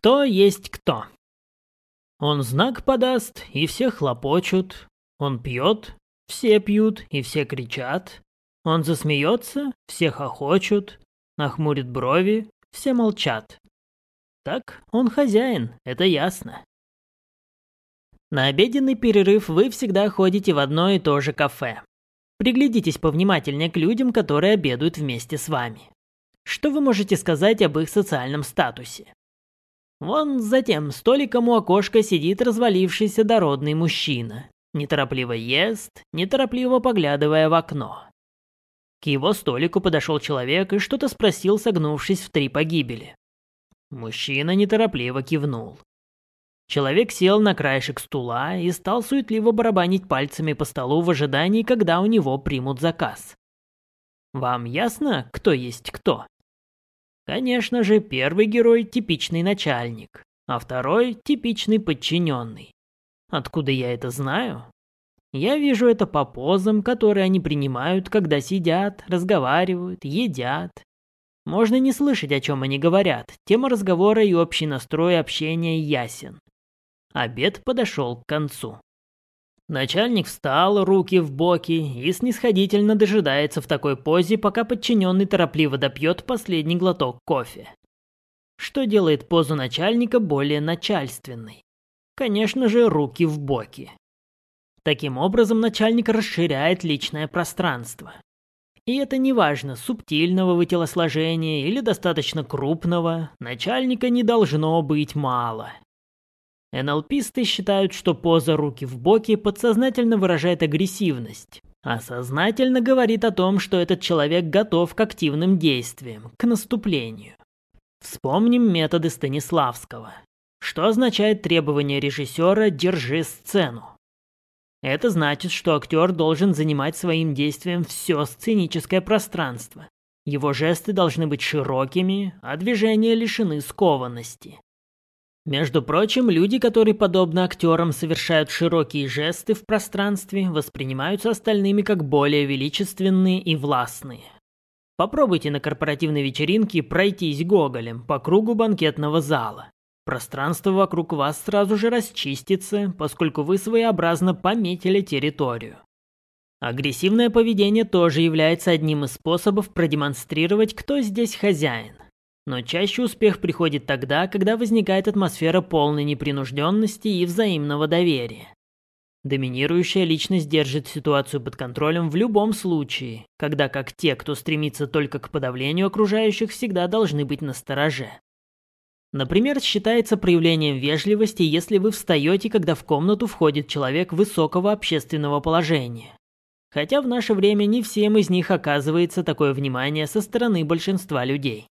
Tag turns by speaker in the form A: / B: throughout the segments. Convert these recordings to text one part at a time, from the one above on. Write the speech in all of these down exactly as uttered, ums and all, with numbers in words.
A: Кто есть кто? Он знак подаст, и все хлопочут. Он пьет, все пьют, и все кричат. Он засмеется, все хохочут. Нахмурит брови, все молчат. Так, он хозяин, это ясно. На обеденный перерыв вы всегда ходите в одно и то же кафе. Приглядитесь повнимательнее к людям, которые обедают вместе с вами. Что вы можете сказать об их социальном статусе? Вон за тем столиком у окошка сидит развалившийся дородный мужчина. Неторопливо ест, неторопливо поглядывая в окно. К его столику подошел человек и что-то спросил, согнувшись в три погибели. Мужчина неторопливо кивнул. Человек сел на краешек стула и стал суетливо барабанить пальцами по столу в ожидании, когда у него примут заказ. Вам ясно, кто есть кто? Конечно же, первый герой – типичный начальник, а второй – типичный подчиненный. Откуда я это знаю? Я вижу это по позам, которые они принимают, когда сидят, разговаривают, едят. Можно не слышать, о чем они говорят, тема разговора и общий настрой общения ясен. Обед подошел к концу. Начальник встал, руки в боки, и снисходительно дожидается в такой позе, пока подчиненный торопливо допьет последний глоток кофе. Что делает позу начальника более начальственной? Конечно же, руки в боки. Таким образом, начальник расширяет личное пространство. И это не важно, субтильного вы телосложения или достаточно крупного, начальника не должно быть мало. эн эл писты считают, что поза руки в боки подсознательно выражает агрессивность, а сознательно говорит о том, что этот человек готов к активным действиям, к наступлению. Вспомним методы Станиславского. Что означает требование режиссера «держи сцену»? Это значит, что актер должен занимать своим действием все сценическое пространство. Его жесты должны быть широкими, а движения лишены скованности. Между прочим, люди, которые, подобно актерам, совершают широкие жесты в пространстве, воспринимаются остальными как более величественные и властные. Попробуйте на корпоративной вечеринке пройтись гоголем по кругу банкетного зала. Пространство вокруг вас сразу же расчистится, поскольку вы своеобразно пометили территорию. Агрессивное поведение тоже является одним из способов продемонстрировать, кто здесь хозяин. Но чаще успех приходит тогда, когда возникает атмосфера полной непринужденности и взаимного доверия. Доминирующая личность держит ситуацию под контролем в любом случае, когда как те, кто стремится только к подавлению окружающих, всегда должны быть настороже. Например, считается проявлением вежливости, если вы встаете, когда в комнату входит человек высокого общественного положения. Хотя в наше время не всем из них оказывается такое внимание со стороны большинства людей.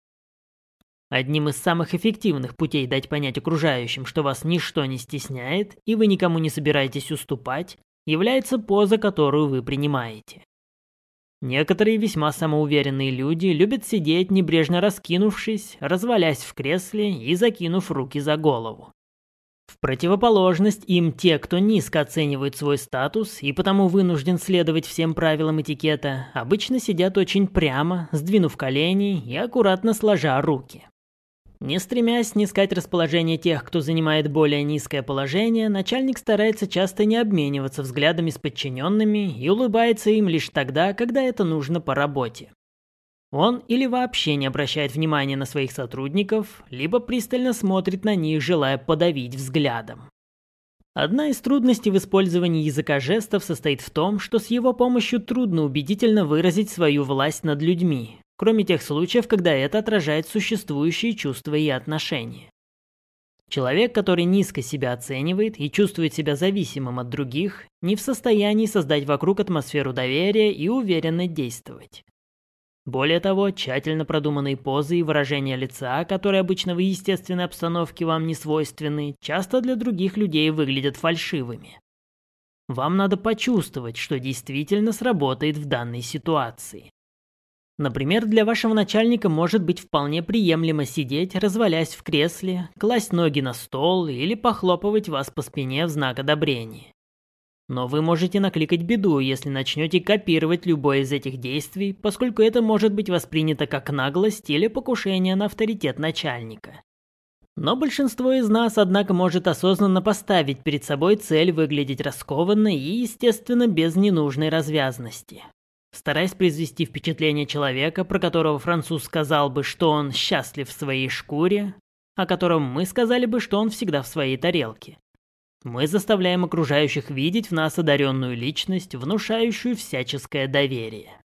A: Одним из самых эффективных путей дать понять окружающим, что вас ничто не стесняет и вы никому не собираетесь уступать, является поза, которую вы принимаете. Некоторые весьма самоуверенные люди любят сидеть, небрежно раскинувшись, развалясь в кресле и закинув руки за голову. В противоположность им те, кто низко оценивает свой статус и потому вынужден следовать всем правилам этикета, обычно сидят очень прямо, сдвинув колени и аккуратно сложа руки. Не стремясь снискать расположение тех, кто занимает более низкое положение, начальник старается часто не обмениваться взглядами с подчиненными и улыбается им лишь тогда, когда это нужно по работе. Он или вообще не обращает внимания на своих сотрудников, либо пристально смотрит на них, желая подавить взглядом. Одна из трудностей в использовании языка жестов состоит в том, что с его помощью трудно убедительно выразить свою власть над людьми, кроме тех случаев, когда это отражает существующие чувства и отношения. Человек, который низко себя оценивает и чувствует себя зависимым от других, не в состоянии создать вокруг атмосферу доверия и уверенно действовать. Более того, тщательно продуманные позы и выражения лица, которые обычно в естественной обстановке вам не свойственны, часто для других людей выглядят фальшивыми. Вам надо почувствовать, что действительно сработает в данной ситуации. Например, для вашего начальника может быть вполне приемлемо сидеть, развалясь в кресле, класть ноги на стол или похлопывать вас по спине в знак одобрения. Но вы можете накликать беду, если начнете копировать любое из этих действий, поскольку это может быть воспринято как наглость или покушение на авторитет начальника. Но большинство из нас, однако, может осознанно поставить перед собой цель выглядеть раскованно и, естественно, без ненужной развязности. Стараясь произвести впечатление человека, про которого француз сказал бы, что он счастлив в своей шкуре, о котором мы сказали бы, что он всегда в своей тарелке. Мы заставляем окружающих видеть в нас одаренную личность, внушающую всяческое доверие.